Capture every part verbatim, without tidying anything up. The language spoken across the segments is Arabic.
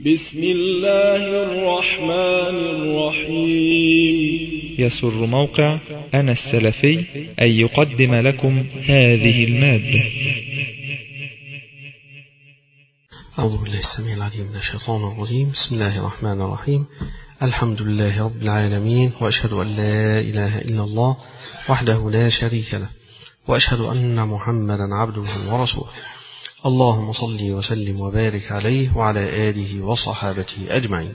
بسم الله الرحمن الرحيم. يسر موقع أنا السلفي أن يقدم لكم هذه المادة. أعوذ بالله السميع العليم من الشيطان الرجيم. بسم الله الرحمن الرحيم. الحمد لله رب العالمين، وأشهد أن لا إله إلا الله وحده لا شريك له، وأشهد أن محمدا عبده ورسوله. اللهم صل وسلم وبارك عليه وعلى آله وصحابته أجمعين.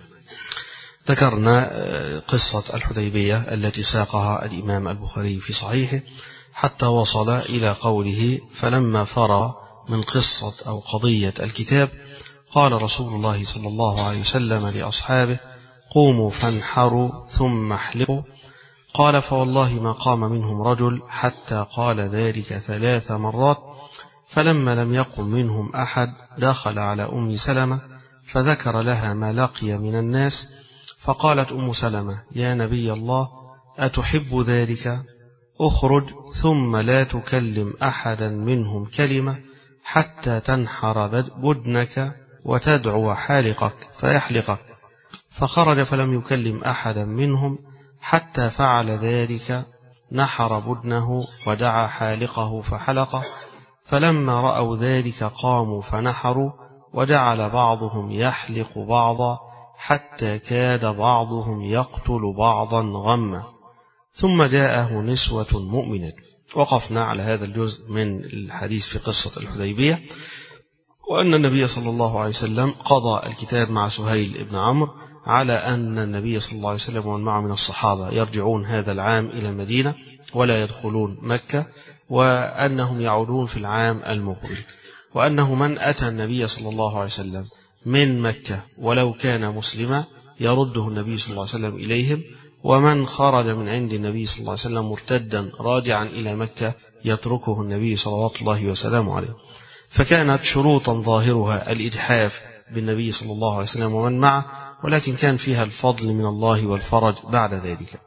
ذكرنا قصة الحديبية التي ساقها الإمام البخاري في صحيحه حتى وصل إلى قوله: فلما فرغ من قصة أو قضية الكتاب قال رسول الله صلى الله عليه وسلم لأصحابه: قوموا فانحروا ثم احلقوا. قال: فوالله ما قام منهم رجل حتى قال ذلك ثلاث مرات، فلما لم يقم منهم أحد دخل على أم سلمة فذكر لها ما لقي من الناس، فقالت أم سلمة: يا نبي الله، أتحب ذلك؟ أخرج ثم لا تكلم أحدا منهم كلمة حتى تنحر بدنك وتدعو حالقك فيحلقك. فخرج فلم يكلم أحدا منهم حتى فعل ذلك، نحر بدنه ودعا حالقه فحلقه. فلما رأوا ذلك قاموا فنحروا، وجعل بعضهم يحلق بعضا حتى كاد بعضهم يقتل بعضا غما. ثم جاءه نسوة مؤمنة. وقفنا على هذا الجزء من الحديث في قصة الحديبية، وأن النبي صلى الله عليه وسلم قضى الكتاب مع سهيل بن عمرو على أن النبي صلى الله عليه وسلم ومن معه من الصحابة يرجعون هذا العام إلى المدينة ولا يدخلون مكة، وأنهم يعودون في العام المقبل، وأنه من أتى النبي صلى الله عليه وسلم من مكة ولو كان مسلما يرده النبي صلى الله عليه وسلم إليهم، ومن خرج من عند النبي صلى الله عليه وسلم مرتدا راجعا إلى مكة يتركه النبي صلوات الله وسلامه عليه. فكانت شروطا ظاهرها الإجحاف بالنبي صلى الله عليه وسلم ومن معه، ولكن كان فيها الفضل من الله والفرج بعد ذلك.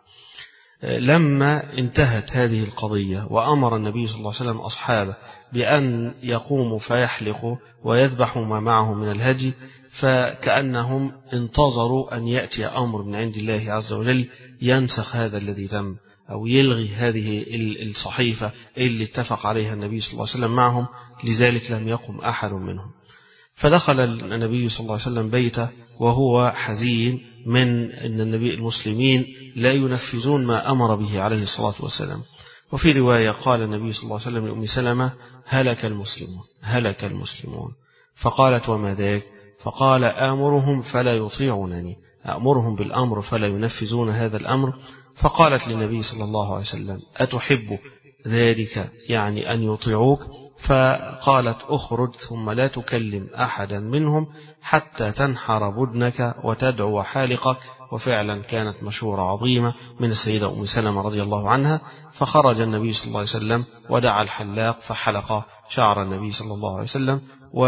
لما انتهت هذه القضية وأمر النبي صلى الله عليه وسلم أصحابه بأن يقوموا فيحلقوا ويذبحوا ما معهم من الهدي، فكأنهم انتظروا أن يأتي أمر من عند الله عز وجل ينسخ هذا الذي تم أو يلغي هذه الصحيفة اللي اتفق عليها النبي صلى الله عليه وسلم معهم، لذلك لم يقم أحد منهم. فدخل النبي صلى الله عليه وسلم بيته وهو حزين من أن النبي المسلمين لا ينفذون ما أمر به عليه الصلاة والسلام. وفي رواية قال النبي صلى الله عليه وسلم لأم سلمة: هلك المسلمون هلك المسلمون. فقالت: وما ذاك؟ فقال: آمرهم فلا يطيعونني، أأمرهم بالأمر فلا ينفذون هذا الأمر. فقالت للنبي صلى الله عليه وسلم: أتحب ذلك يعني أن يطيعوك؟ فقالت: أخرج ثم لا تكلم أحدا منهم حتى تنحر بدنك وتدعو حالقك. وفعلا كانت مشورة عظيمة من السيدة أم سلمة رضي الله عنها. فخرج النبي صلى الله عليه وسلم ودعا الحلاق فحلق شعر النبي صلى الله عليه وسلم،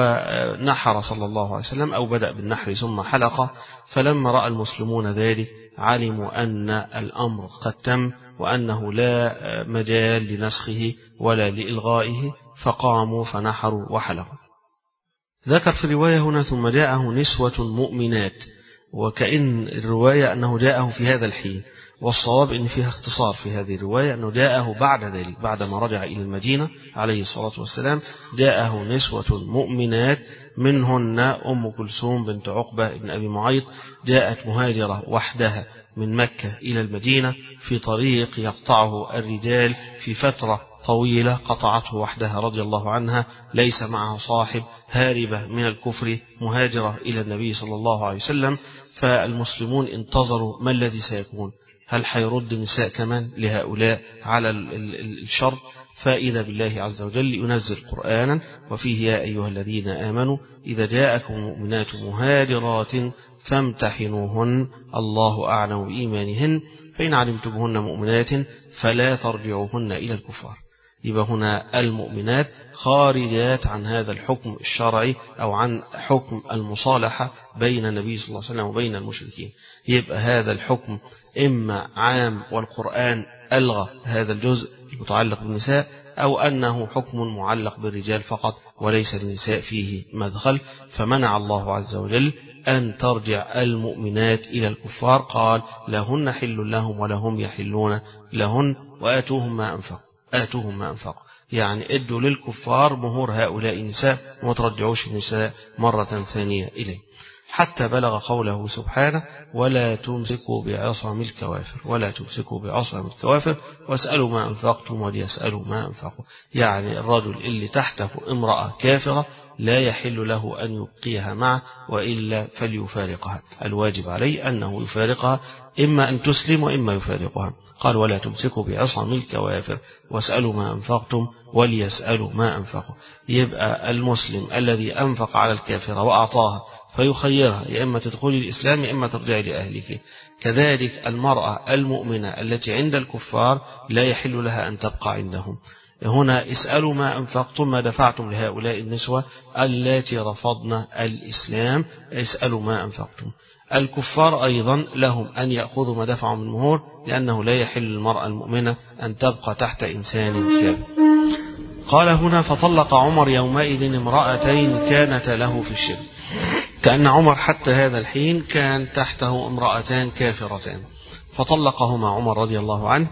ونحر صلى الله عليه وسلم أو بدأ بالنحر ثم حلق. فلما رأى المسلمون ذلك علموا أن الأمر قد تم وأنه لا مجال لنسخه ولا لإلغائه، فقاموا فنحروا وحلقوا. ذكر في الرواية هنا: ثم جاءه نسوة مؤمنات، وكأن الرواية أنه جاءه في هذا الحين، والصواب أن فيها اختصار في هذه الرواية أنه جاءه بعد ذلك بعدما رجع إلى المدينة عليه الصلاة والسلام. جاءه نسوة مؤمنات منهن أم كلثوم بنت عقبة بن أبي معيط، جاءت مهاجرة وحدها من مكة إلى المدينة في طريق يقطعه الرجال في فترة طويلة قطعته وحدها رضي الله عنها، ليس معها صاحب، هاربة من الكفر، مهاجرة إلى النبي صلى الله عليه وسلم. فالمسلمون انتظروا ما الذي سيكون، هل حيرد النساء كمان لهؤلاء على الشر؟ فإذا بالله عز وجل ينزل قرآنا وفيه: يا أيها الذين آمنوا إذا جاءكم مؤمنات مهاجرات فامتحنوهن الله أعلم بإيمانهن فإن علمتموهن مؤمنات فلا ترجعوهن إلى الكفار. يبقى هنا المؤمنات خارجات عن هذا الحكم الشرعي أو عن حكم المصالحة بين النبي صلى الله عليه وسلم وبين المشركين. يبقى هذا الحكم إما عام والقرآن ألغى هذا الجزء المتعلق بالنساء، أو أنه حكم معلق بالرجال فقط وليس للنساء فيه مدخل، فمنع الله عز وجل أن ترجع المؤمنات إلى الكفار. قال لهن حل لهم ولهم يحلون لهن وآتوهم ما أنفقوا آتوهم ما أنفقوا يعني ادوا للكفار مهور هؤلاء النساء وما ترجعوش النساء مرة ثانية إليه، حتى بلغ قوله سبحانه ولا تمسكوا بعصم الكوافر ولا تمسكوا بعصم الكوافر واسألوا ما أنفقتم وليسألوا ما أنفقوا. يعني الرجل اللي تحته امرأة كافرة لا يحل له أن يبقيها معه وإلا فليفارقها، الواجب عليه أنه يفارقها، إما أن تسلم وإما يفارقها. قال ولا تمسكوا بعصم الكوافر واسألوا ما أنفقتم وليسألوا ما أنفقوا. يبقى المسلم الذي أنفق على الكافرة وأعطاها فيخيرها يا إما تدخلي الإسلام يا إما ترجعي لأهلك. كذلك المرأة المؤمنة التي عند الكفار لا يحل لها أن تبقى عندهم. هنا اسألوا ما أنفقتم ما دفعتم لهؤلاء النسوة اللاتي رفضن الإسلام، اسألوا ما أنفقتم. الكفار أيضا لهم أن يأخذوا ما دفعوا من مهور، لأنه لا يحل للمرأة المؤمنة أن تبقى تحت إنسان كافر. قال هنا فطلق عمر يومئذ امرأتين كانتا له في الشرك، كأن عمر حتى هذا الحين كان تحته امرأتان كافرتان، فطلقهما عمر رضي الله عنه،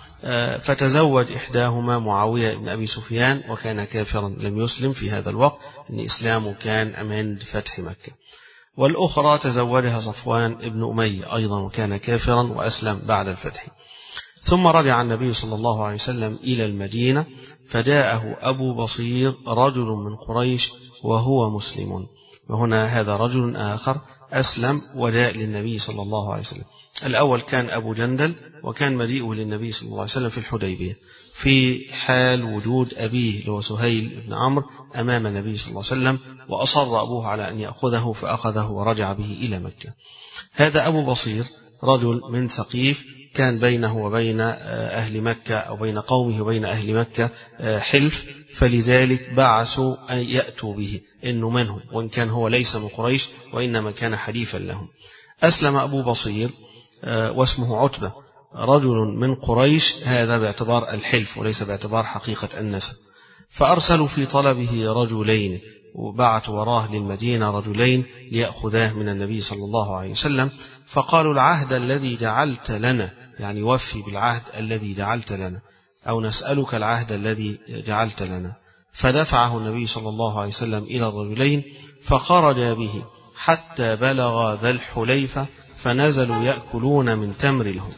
فتزوج إحداهما معاوية بن أبي سفيان وكان كافرا لم يسلم في هذا الوقت، إن إسلامه كان عند فتح مكة، والأخرى تزوجها صفوان بن أمية أيضا وكان كافرا وأسلم بعد الفتح. ثم رجع النبي صلى الله عليه وسلم إلى المدينة فجاءه أبو بصير رجل من قريش وهو مسلم، وهنا هذا رجل آخر أسلم وجاء للنبي صلى الله عليه وسلم. الأول كان أبو جندل وكان مجيئه للنبي صلى الله عليه وسلم في الحديبية في حال وجود أبيه اللي هو سهيل بن عمرو أمام النبي صلى الله عليه وسلم، وأصر أبوه على أن يأخذه فأخذه ورجع به إلى مكة. هذا أبو بصير رجل من ثقيف كان بينه وبين أهل مكة أو بين قومه وبين أهل مكة حلف، فلذلك بعثوا أن يأتوا به إنه منهم، وإن كان هو ليس من قريش وإنما كان حليفا لهم. أسلم أبو بصير واسمه عتبة رجل من قريش، هذا باعتبار الحلف وليس باعتبار حقيقة النسب. فأرسلوا في طلبه رجلين وبعثوا وراه للمدينة رجلين ليأخذاه من النبي صلى الله عليه وسلم، فقالوا العهد الذي جعلت لنا، يعني وفي بالعهد الذي جعلت لنا، أو نسألك العهد الذي جعلت لنا. فدفعه النبي صلى الله عليه وسلم إلى الرجلين فخرج به حتى بلغ ذا الحليفة فنزلوا يأكلون من تمر لهم.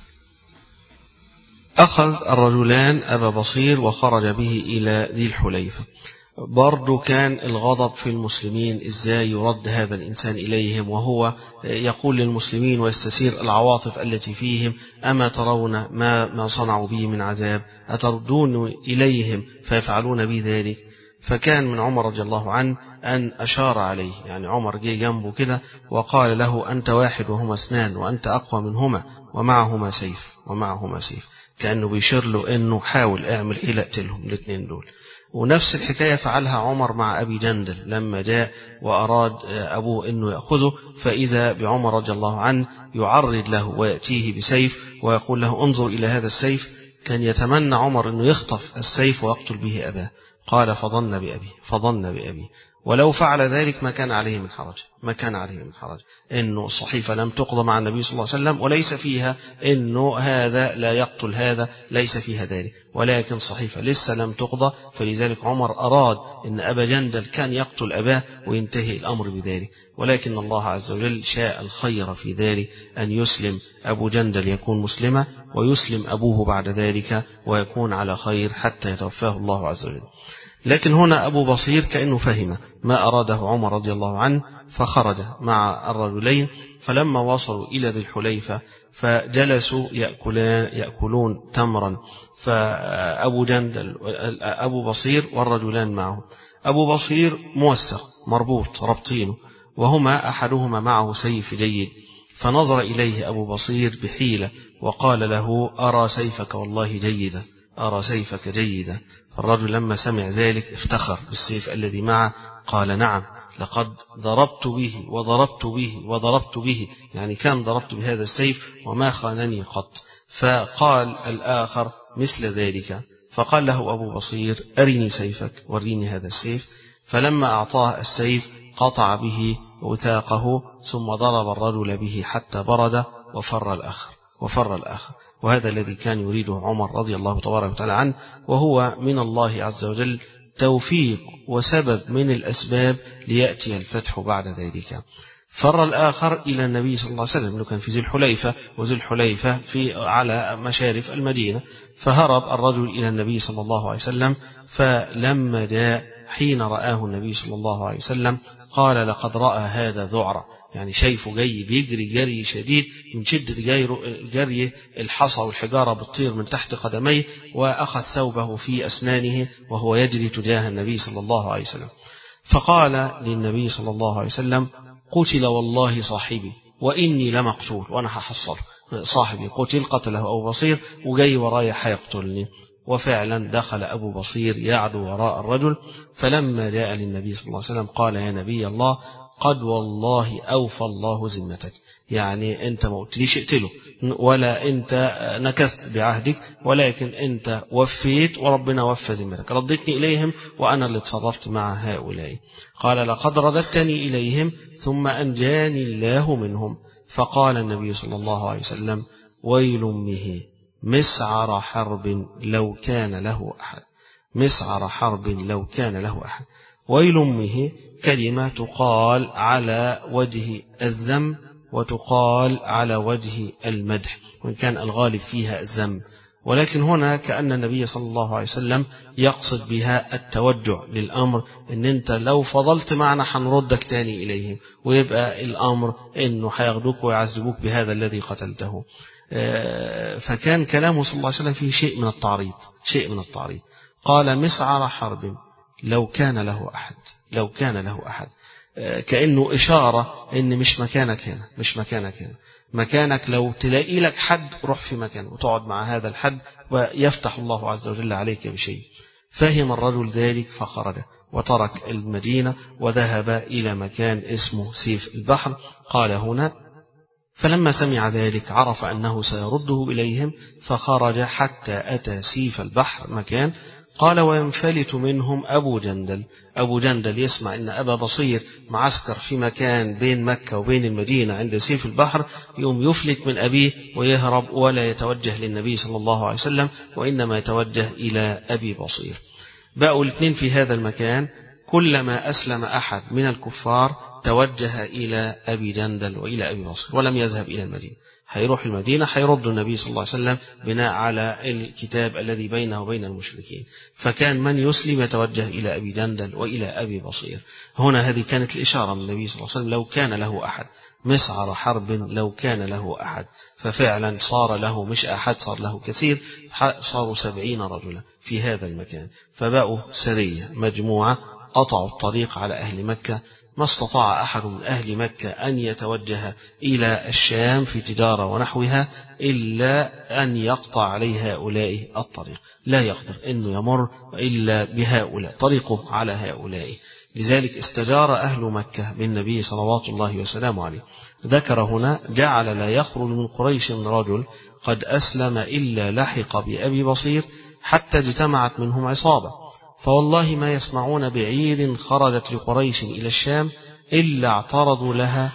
أخذ الرجلان أبا بصير وخرج به إلى ذي الحليفة. برضو كان الغضب في المسلمين إزاي يرد هذا الإنسان إليهم وهو يقول للمسلمين ويستسير العواطف التي فيهم أما ترون ما, ما صنعوا به من عذاب أتردون إليهم فيفعلون به ذلك. فكان من عمر رضي الله عنه أن أشار عليه، يعني عمر جه جنبه كده وقال له أنت واحد وهما اثنان وأنت أقوى منهما ومعهما سيف ومعهما سيف، كأنه بيشير له أنه حاول اعمل حيلة اقتلهم الاثنين دول. ونفس الحكاية فعلها عمر مع أبي جندل لما جاء وأراد أبوه أنه يأخذه، فإذا بعمر رضي الله عنه يعرض له ويأتيه بسيف ويقول له انظر إلى هذا السيف. كان يتمنى عمر أنه يخطف السيف ويقتل به أباه، قال فظن بأبي فظن بأبي ولو فعل ذلك ما كان عليه من حرج ما كان عليه من حرج إنه الصحيفة لم تقضى مع النبي صلى الله عليه وسلم وليس فيها إنه هذا لا يقتل هذا، ليس فيها ذلك، ولكن صحيفة لسه لم تقضى، فلذلك عمر أراد إن أبا جندل كان يقتل أباه وينتهي الأمر بذلك. ولكن الله عز وجل شاء الخير في ذلك أن يسلم أبو جندل يكون مسلما ويسلم أبوه بعد ذلك ويكون على خير حتى يتوفاه الله عز وجل. لكن هنا أبو بصير كأنه فهم ما أراده عمر رضي الله عنه فخرج مع الرجلين، فلما وصلوا إلى ذي الحليفة فجلسوا يأكلون, يأكلون تمرا، فأبو جندل أبو بصير والرجلان معه. أبو بصير موثق مربوط ربطينه وهما أحدهما معه سيف جيد، فنظر إليه أبو بصير بحيلة وقال له أرى سيفك والله جيدا أرى سيفك جيدا. فالرجل لما سمع ذلك افتخر بالسيف الذي معه، قال نعم لقد ضربت به وضربت به وضربت به، يعني كان ضربت بهذا السيف وما خانني قط. فقال الآخر مثل ذلك، فقال له أبو بصير أرني سيفك وريني هذا السيف. فلما أعطاه السيف قطع به وثاقه ثم ضرب الرجل به حتى برد وفر الآخر وفر الآخر وهذا الذي كان يريده عمر رضي الله تبارك وتعالى عنه، وهو من الله عز وجل توفيق وسبب من الأسباب ليأتي الفتح بعد ذلك. فر الآخر إلى النبي صلى الله عليه وسلم، إنه كان في ذي الحليفة، وذي الحليفة في على مشارف المدينة، فهرب الرجل إلى النبي صلى الله عليه وسلم. فلما جاء حين رآه النبي صلى الله عليه وسلم قال لقد رأى هذا ذعرا، يعني شايفه جاي بيجري جري شديد من شدة جري الحصى والحجارة بتطير من تحت قدميه، وأخذ ثوبه في أسنانه وهو يجري تجاه النبي صلى الله عليه وسلم. فقال للنبي صلى الله عليه وسلم قتل والله صاحبي وإني لمقتول، وأنا هحصل صاحبي قتل قتله أبو بصير وجاي ورايا حيقتلني. وفعلا دخل أبو بصير يعدو وراء الرجل، فلما جاء للنبي صلى الله عليه وسلم قال يا نبي الله قد والله أوفى الله ذمتك، يعني أنت ما قلتليش اقتله ولا أنت نكثت بعهدك، ولكن أنت وفيت وربنا وفى ذمتك، ردتني إليهم وأنا اللي اتصرفت مع هؤلاء. قال لقد رددتني إليهم ثم أنجاني الله منهم. فقال النبي صلى الله عليه وسلم ويل أمه مسعر حرب لو كان له أحد، مسعر حرب لو كان له أحد. ويل أمه كلمة تقال على وجه الذم وتقال على وجه المدح، وإن كان الغالب فيها الذم، ولكن هنا كأن النبي صلى الله عليه وسلم يقصد بها التوجع للأمر، إن أنت لو فضلت معنا حنردك تاني إليهم، ويبقى الأمر إنه حيغدوك ويعذبوك بهذا الذي قتلته. فكان كلامه صلى الله عليه وسلم فيه شيء من التعريض، شيء من التعريض. قال مسعر حرب لو كان له أحد، لو كان له أحد، كأنه إشارة إن مش مكانك هنا، مش مكانك هنا، مكانك لو تلاقي لك حد روح في مكان وتقعد مع هذا الحد ويفتح الله عز وجل عليك بشيء. فهم الرجل ذلك فخرج وترك المدينة وذهب إلى مكان اسمه سيف البحر. قال هنا فلما سمع ذلك عرف أنه سيرده إليهم فخرج حتى أتى سيف البحر مكان. قال وينفلت منهم أبو جندل، أبو جندل يسمع أن أبا بصير معسكر في مكان بين مكة وبين المدينة عند سيف البحر، يوم يفلت من أبيه ويهرب ولا يتوجه للنبي صلى الله عليه وسلم وإنما يتوجه إلى أبي بصير. بقوا الاثنين في هذا المكان، كلما أسلم أحد من الكفار توجه إلى أبي جندل وإلى أبي بصير ولم يذهب إلى المدينة. هيروح المدينة هيرد النبي صلى الله عليه وسلم بناء على الكتاب الذي بينه وبين المشركين، فكان من يسلم يتوجه إلى أبي جندل وإلى أبي بصير. هنا هذه كانت الإشارة من النبي صلى الله عليه وسلم لو كان له أحد، مسعر حرب لو كان له أحد، ففعلا صار له مش أحد، صار له كثير، صاروا سبعين رجلا في هذا المكان، فبقوا سرية مجموعة قطعوا الطريق على أهل مكة. ما استطاع أحد من أهل مكة أن يتوجه إلى الشام في تجارة ونحوها إلا أن يقطع عليه هؤلاء الطريق، لا يقدر أنه يمر إلا بهؤلاء، طريقه على هؤلاء. لذلك استجار أهل مكة بالنبي صلوات الله وسلامه عليه. ذكر هنا جعل لا يخرج من قريش رجل قد أسلم إلا لحق بأبي بصير حتى اجتمعت منهم عصابة، فوالله ما يسمعون بعير خرجت لقريش إلى الشام إلا اعترضوا لها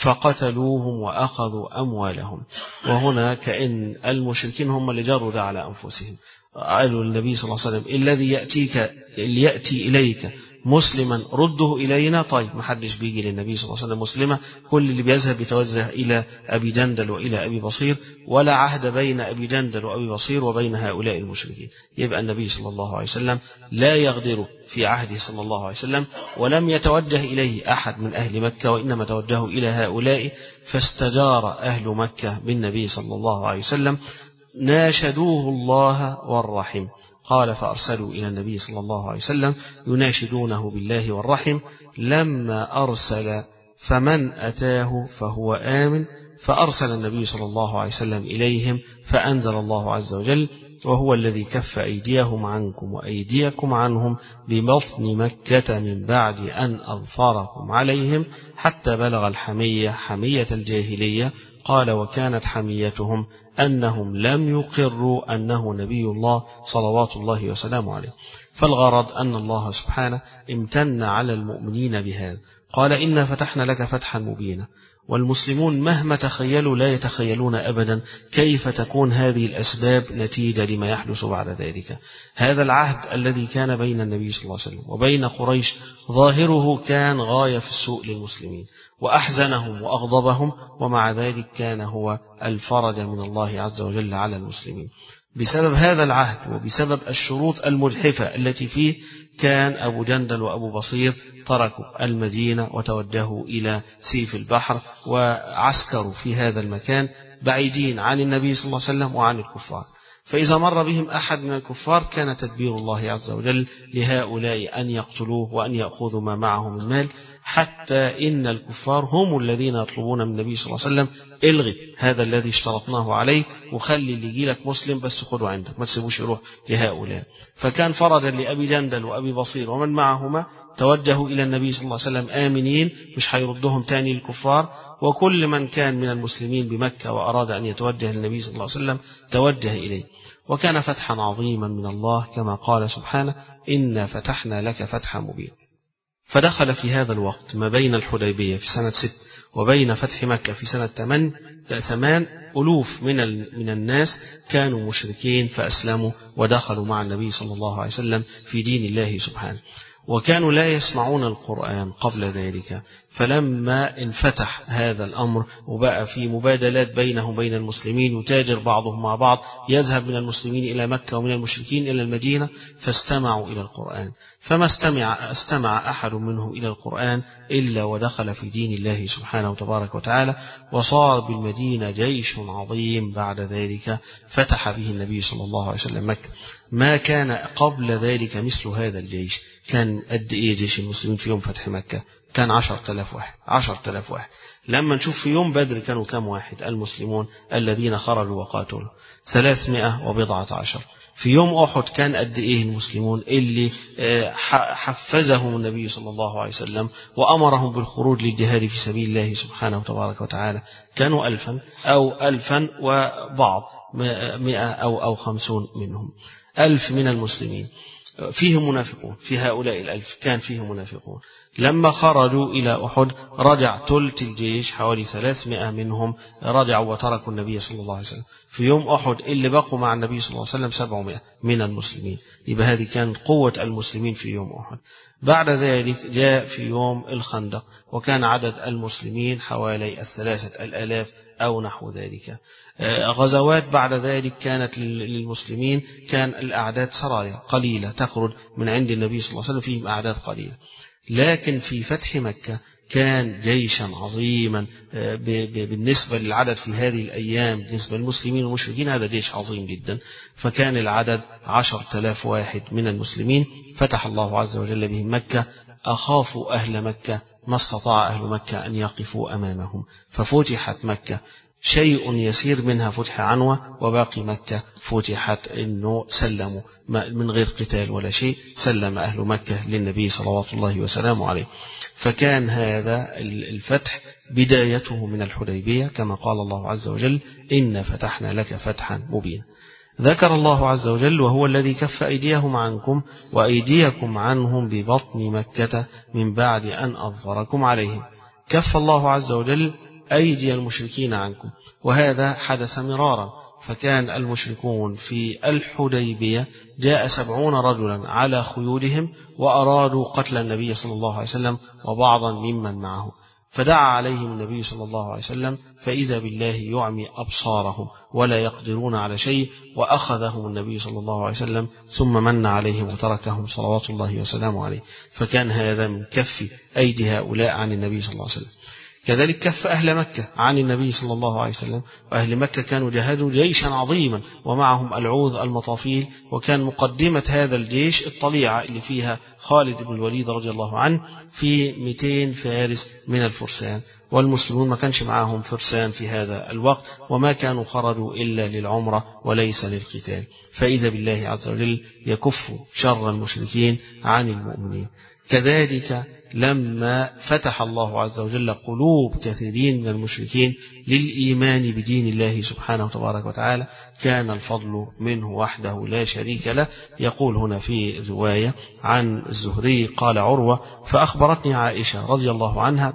فقتلوهم وأخذوا أموالهم. وهنا كأن المشركين هم اللي جروا ده على أنفسهم. قالوا النبي صلى الله عليه وسلم الذي يأتيك اللي يأتي إليك مسلما رده إلينا. طيب ما حدش بيجي للنبي صلى الله عليه وسلم مسلمة، كل اللي بيذهب يتوجه إلى أبي جندل وإلى أبي بصير، ولا عهد بين أبي جندل وأبي بصير وبين هؤلاء المشركين. يبقى النبي صلى الله عليه وسلم لا يغدر في عهده صلى الله عليه وسلم، ولم يتوجه إليه أحد من أهل مكة وإنما توجهوا إلى هؤلاء. فاستجار أهل مكة بالنبي صلى الله عليه وسلم، ناشدوه الله والرحم. قال فأرسلوا إلى النبي صلى الله عليه وسلم يناشدونه بالله والرحم. لما أرسل فمن أتاه فهو آمن، فأرسل النبي صلى الله عليه وسلم إليهم فأنزل الله عز وجل وهو الذي كف أيديهم عنكم وأيديكم عنهم ببطن مكة من بعد أن أظفركم عليهم حتى بلغ الحمية حمية الجاهلية. قال وكانت حميتهم أنهم لم يقروا أنه نبي الله صلوات الله وسلامه عليه. فالغرض أن الله سبحانه امتن على المؤمنين بهذا، قال إنا فتحنا لك فتحا مبينا. والمسلمون مهما تخيلوا لا يتخيلون أبدا كيف تكون هذه الأسباب نتيجة لما يحدث بعد ذلك. هذا العهد الذي كان بين النبي صلى الله عليه وسلم وبين قريش ظاهره كان غاية في السوء للمسلمين وأحزنهم وأغضبهم، ومع ذلك كان هو الفرج من الله عز وجل على المسلمين. بسبب هذا العهد وبسبب الشروط المجحفة التي فيه كان أبو جندل وأبو بصير تركوا المدينة وتوجهوا إلى سيف البحر وعسكروا في هذا المكان بعيدين عن النبي صلى الله عليه وسلم وعن الكفار. فإذا مر بهم أحد من الكفار كان تدبير الله عز وجل لهؤلاء أن يقتلوه وأن يأخذوا ما معه من مال، حتى إن الكفار هم الذين يطلبون من النبي صلى الله عليه وسلم الغي هذا الذي اشترطناه عليه وخلي اللي يجي لك مسلم بس خده عندك ما تسيبوش يروح لهؤلاء. فكان فرجا لأبي جندل وأبي بصير ومن معهما، توجهوا إلى النبي صلى الله عليه وسلم آمنين مش هيردهم تاني الكفار. وكل من كان من المسلمين بمكة وأراد أن يتوجه للنبي صلى الله عليه وسلم توجه إليه. وكان فتحا عظيما من الله كما قال سبحانه إنا فتحنا لك فتحا مبينا. فدخل في هذا الوقت ما بين الحديبية في سنة ست وبين فتح مكة في سنة ثمان ألوف من من الناس كانوا مشركين فأسلموا ودخلوا مع النبي صلى الله عليه وسلم في دين الله سبحانه، وكانوا لا يسمعون القرآن قبل ذلك. فلما انفتح هذا الأمر وبقى في مبادلات بينهم وبين المسلمين يتاجر بعضهم مع بعض، يذهب من المسلمين إلى مكة ومن المشركين إلى المدينة، فاستمعوا إلى القرآن. فما استمع, استمع أحد منهم إلى القرآن إلا ودخل في دين الله سبحانه وتبارك وتعالى، وصار بالمدينة جيش عظيم بعد ذلك فتح به النبي صلى الله عليه وسلم مكة. ما كان قبل ذلك مثل هذا الجيش. كان قد إيه جيش المسلمين في يوم فتح مكة؟ كان عشرة آلاف واحد عشرة آلاف واحد. لما نشوف في يوم بدر كانوا كم واحد المسلمون الذين خرجوا وقاتلوا؟ ثلاثمائة وبضعة عشر. في يوم أحد كان قد إيه المسلمون اللي حفزهم النبي صلى الله عليه وسلم وأمرهم بالخروج للجهاد في سبيل الله سبحانه وتبارك وتعالى؟ كانوا ألفا أو ألفا وبعض مئة أو أو خمسون منهم. ألف من المسلمين فيهم منافقون. في هؤلاء الألف كان فيهم منافقون. لما خرجوا إلى أحد رجع ثلث الجيش حوالي ثلاثمائة منهم رجعوا وتركوا النبي صلى الله عليه وسلم. في يوم أحد اللي بقوا مع النبي صلى الله عليه وسلم سبعمائة من المسلمين. يبقى هذه كانت قوة المسلمين في يوم أحد. بعد ذلك جاء في يوم الخندق وكان عدد المسلمين حوالي الثلاثة الآلاف أو نحو ذلك. غزوات بعد ذلك كانت للمسلمين كان الأعداد سرايا قليلة تخرج من عند النبي صلى الله عليه وسلم فيهم أعداد قليلة. لكن في فتح مكة كان جيشا عظيما بالنسبة للعدد في هذه الأيام. بالنسبة للمسلمين والمشركين هذا جيش عظيم جدا. فكان العدد عشرة آلاف واحد من المسلمين. فتح الله عز وجل بهم مكة. أخافوا أهل مكة ما استطاع أهل مكة أن يقفوا أمامهم، ففتحت مكة. شيء يسير منها فتح عنوة، وباقي مكة فتحت إنه سلموا من غير قتال ولا شيء. سلم أهل مكة للنبي صلوات الله وسلامه عليه. فكان هذا الفتح بدايته من الحديبية كما قال الله عز وجل إنا فتحنا لك فتحا مبينا. ذكر الله عز وجل وهو الذي كف أيديهم عنكم وأيديكم عنهم ببطن مكة من بعد أن أظفركم عليهم. كف الله عز وجل أيدي المشركين عنكم، وهذا حدث مرارا. فكان المشركون في الحديبية جاء سبعون رجلا على خيولهم وأرادوا قتل النبي صلى الله عليه وسلم وبعضا ممن معه، فدعا عليهم النبي صلى الله عليه وسلم فإذا بالله يعمي أبصارهم ولا يقدرون على شيء، وأخذهم النبي صلى الله عليه وسلم ثم من عليهم وتركهم صلوات الله وسلامه عليه. فكان هذا من كف أيدي هؤلاء عن النبي صلى الله عليه وسلم. كذلك كف أهل مكة عن النبي صلى الله عليه وسلم. وأهل مكة كانوا جاهدوا جيشا عظيما ومعهم العوذ المطافيل، وكان مقدمة هذا الجيش الطليعة اللي فيها خالد بن الوليد رضي الله عنه في مئتين فارس من الفرسان. والمسلمون ما كانش معهم فرسان في هذا الوقت، وما كانوا خرجوا إلا للعمرة وليس للقتال. فإذا بالله عز وجل يكف شر المشركين عن المؤمنين. كذلك لما فتح الله عز وجل قلوب كثيرين من المشركين للإيمان بدين الله سبحانه وتبارك وتعالى كان الفضل منه وحده لا شريك له. يقول هنا في رواية عن الزهري قال عروة: فأخبرتني عائشة رضي الله عنها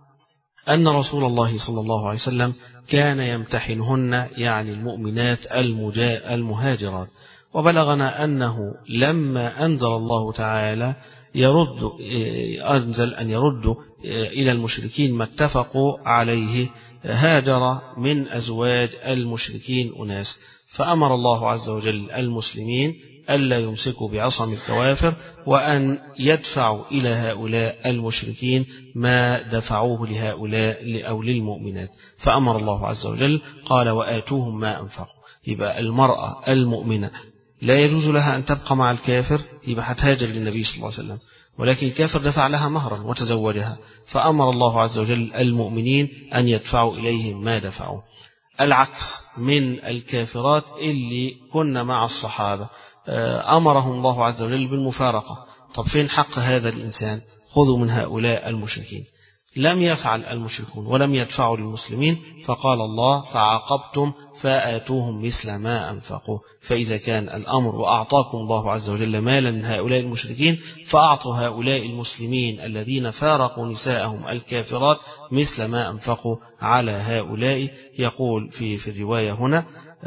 أن رسول الله صلى الله عليه وسلم كان يمتحنهن، يعني المؤمنات المهاجرات، وبلغنا أنه لما أنزل الله تعالى يرد أنزل أن يردوا إلى المشركين ما اتفقوا عليه هاجر من أزواج المشركين أناس، فأمر الله عز وجل المسلمين ألا يمسكوا بعصم الكوافر وأن يدفعوا إلى هؤلاء المشركين ما دفعوه لهؤلاء أو للمؤمنات، فأمر الله عز وجل قال: وآتوهم ما أنفقوا. يبقى المرأة المؤمنة لا يجوز لها أن تبقى مع الكافر، يبقى هتهاجر للنبي صلى الله عليه وسلم، ولكن الكافر دفع لها مهرا وتزوجها، فأمر الله عز وجل المؤمنين أن يدفعوا إليهم ما دفعوا. العكس من الكافرات اللي كنا مع الصحابة أمرهم الله عز وجل بالمفارقة. طب فين حق هذا الإنسان؟ خذوا من هؤلاء المشركين. لم يفعل المشركون ولم يدفعوا للمسلمين، فقال الله: فعاقبتم فآتوهم مثل ما أنفقوا. فإذا كان الأمر وأعطاكم الله عز وجل مالا من هؤلاء المشركين، فأعطوا هؤلاء المسلمين الذين فارقوا نساءهم الكافرات مثل ما أنفقوا على هؤلاء. يقول في في الرواية هنا: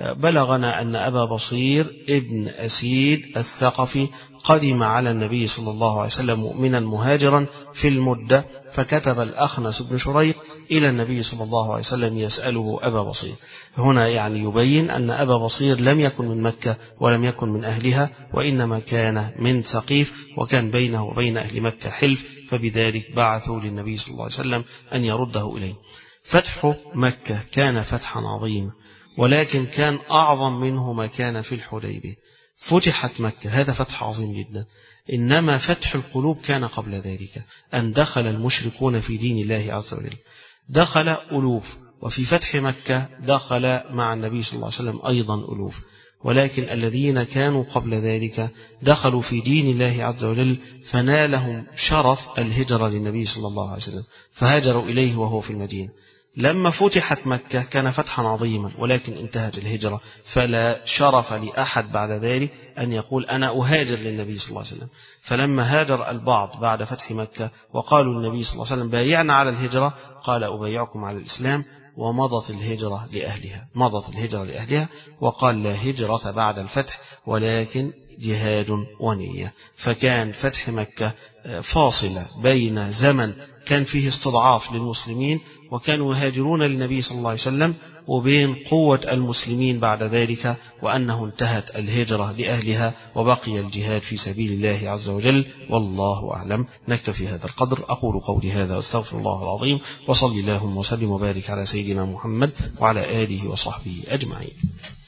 بلغنا أن أبا بصير ابن أسيد الثقفي قدم على النبي صلى الله عليه وسلم مؤمنا مهاجرا في المدة، فكتب الأخنس بن شريق إلى النبي صلى الله عليه وسلم يسأله أبا بصير. هنا يعني يبين أن أبا بصير لم يكن من مكة ولم يكن من أهلها، وإنما كان من ثقيف، وكان بينه وبين أهل مكة حلف، فبذلك بعثوا للنبي صلى الله عليه وسلم أن يرده إليه. فتح مكة كان فتحا عظيما، ولكن كان أعظم منه ما كان في الحديبية. فتحت مكة، هذا فتح عظيم جدا، إنما فتح القلوب كان قبل ذلك، أن دخل المشركون في دين الله عز وجل، دخل ألوف، وفي فتح مكة دخل مع النبي صلى الله عليه وسلم أيضا ألوف، ولكن الذين كانوا قبل ذلك دخلوا في دين الله عز وجل فنالهم شرف الهجرة للنبي صلى الله عليه وسلم، فهاجروا إليه وهو في المدينة. لما فتحت مكة كان فتحا عظيما، ولكن انتهت الهجرة، فلا شرف لأحد بعد ذلك أن يقول أنا أهاجر للنبي صلى الله عليه وسلم. فلما هاجر البعض بعد فتح مكة وقالوا للنبي صلى الله عليه وسلم بايعنا على الهجرة، قال أبايعكم على الإسلام، ومضت الهجرة لأهلها مضت الهجرة لأهلها وقال لا هجرة بعد الفتح ولكن جهاد ونية. فكان فتح مكة فاصلة بين زمن كان فيه استضعاف للمسلمين وكانوا يهاجرون للنبي صلى الله عليه وسلم، وبين قوة المسلمين بعد ذلك، وأنه انتهت الهجرة لأهلها وبقي الجهاد في سبيل الله عز وجل. والله أعلم. نكتفي هذا القدر. أقول قولي هذا واستغفر الله العظيم، وصلي اللهم وسلم وبارك على سيدنا محمد وعلى آله وصحبه أجمعين.